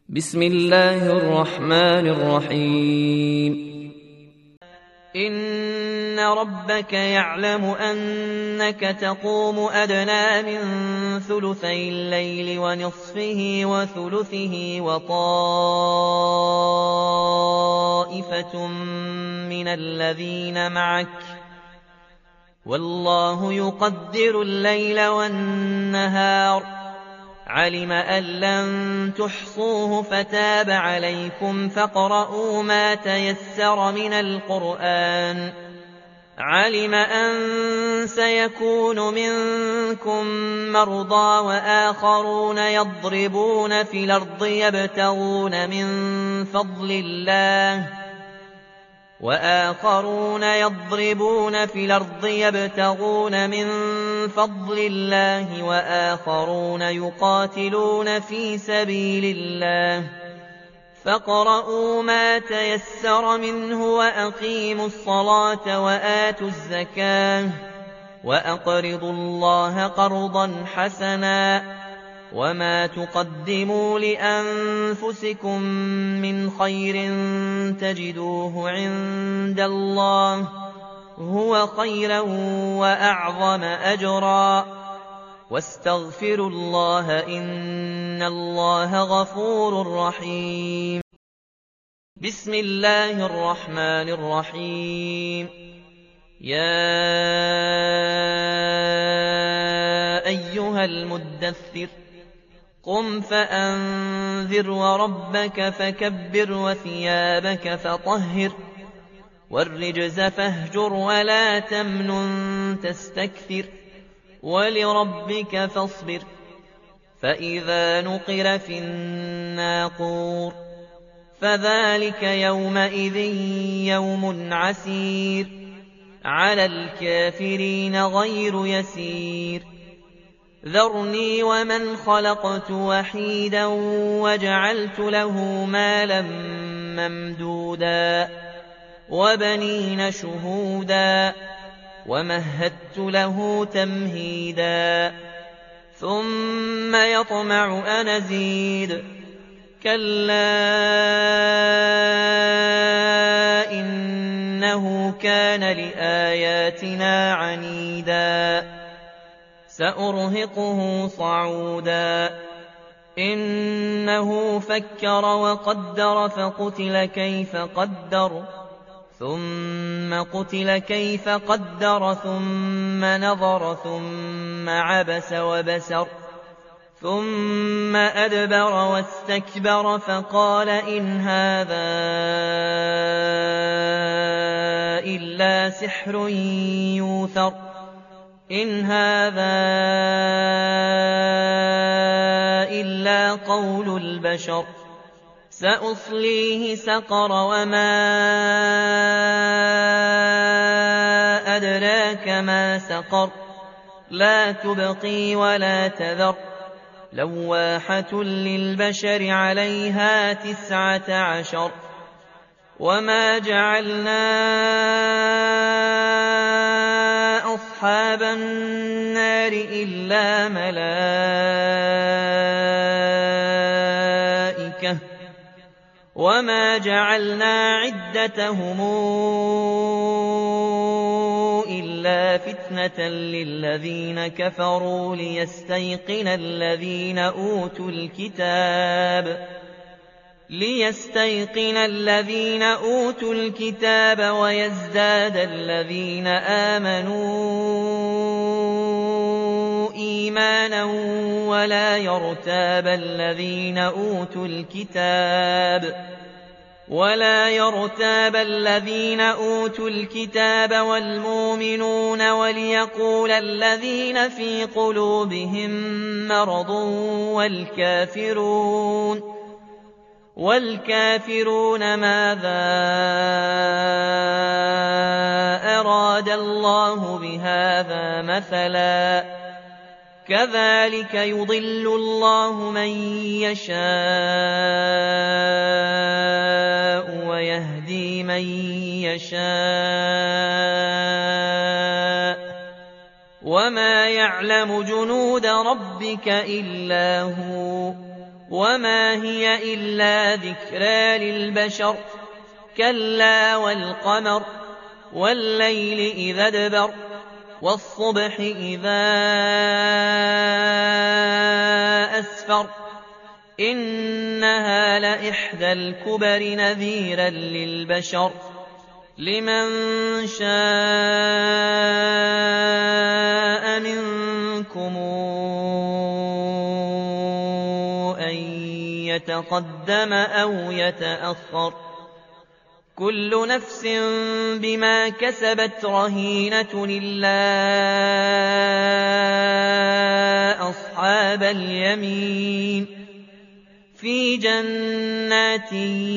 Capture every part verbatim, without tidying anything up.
بسم الله الرحمن الرحيم. إن ربك يعلم أنك تقوم أدنى من ثلثي الليل ونصفه وثلثه وطائفة من الذين معك والله يقدر الليل والنهار علم أن لن تحصوه فتاب عليكم فاقرؤوا ما تيسر من القرآن علم أن سيكون منكم مرضى وآخرون يضربون في الأرض يبتغون من فضل الله وآخرون يضربون في الأرض يبتغون من فضل الله وآخرون يقاتلون في سبيل الله فاقرؤوا ما تيسر منه وأقيموا الصلاة وآتوا الزكاة وأقرضوا الله قرضا حسنا وما تقدموا لأنفسكم من خير تجدوه عند الله هو خيرا وأعظم أجرا واستغفروا الله إن الله غفور رحيم. بسم الله الرحمن الرحيم. يا أيها المدثر قم فأنذر وربك فكبر وثيابك فطهر والرجز فاهجر ولا تمنن تستكثر ولربك فاصبر فإذا نقر في الناقور فذلك يومئذ يوم عسير على الكافرين غير يسير ذرني ومن خلقت وحيدا وجعلت له مالا ممدودا وبنين شهودا ومهدت له تمهيدا ثم يطمع أن أزيد كلا إنه كان لآياتنا عنيدا سأرهقه صعودا إنه فكر وقدر فقتل كيف قدر ثم قتل كيف قدر ثم نظر ثم عبس وبسر ثم أدبر واستكبر فقال إن هذا إلا سحر يوثر إن هذا إلا قول البشر سأصليه سقر وما أدراك ما سقر لا تبقي ولا تذر لواحة للبشر عليها تسعة عشر وما جعلنا أصحاب النار إلا ملائكة وما جعلنا عدتهم إلا فتنة للذين كفروا ليستيقن الذين أوتوا الكتاب ليستيقن الذين أوتوا الكتاب ويزداد الذين آمنوا إيمانا ولا يرتاب الذين أوتوا الكتاب ولا يرتاب الذين أوتوا الكتاب والمؤمنون وليقول الذين في قلوبهم مرض والكافرون والكافرون ماذا أراد الله بهذا مثلا كذلك يضل الله من يشاء ويهدي من يشاء وما يعلم جنود ربك إلا هو وما هي إلا ذكرى للبشر كلا والقمر والليل إذا ادبر والصبح إذا أسفر إنها لإحدى الكبر نذيرا للبشر لمن شاء منكم أن يتقدم أو يتأخر كل نفس بما كسبت رهينة إلا أصحاب اليمين في جنات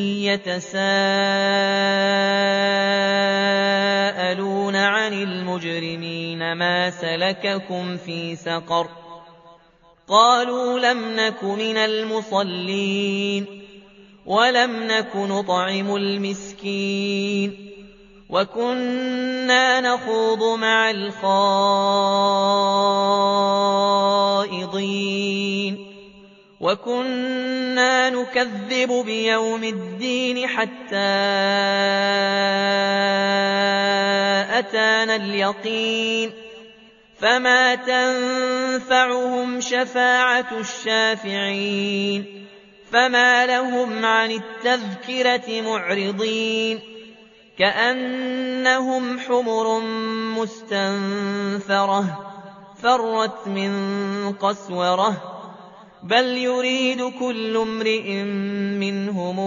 يتساءلون عن المجرمين ما سلككم في سقر قالوا لم نك من المصلين ولم نك نطعم المسكين وكنا نخوض مع الخائضين وكنا نكذب بيوم الدين حتى أتانا اليقين فما تنفعهم شفاعة الشافعين فما لهم عن التذكرة معرضين كأنهم حمر مستنفرة فرت من قسورة بل يريد كل امرئ منهم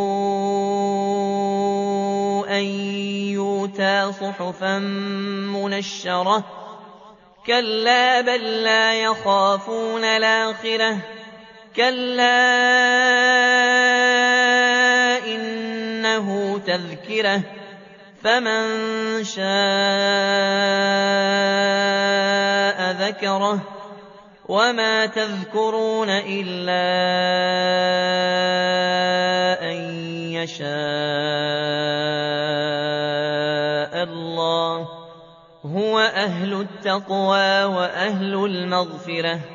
أن يؤتى صحفا منشرة كلا بل لا يخافون الآخرة كلا إنه تذكرة فمن شاء ذكره وما تذكرون إلا أن يشاء الله هو أهل التقوى وأهل المغفرة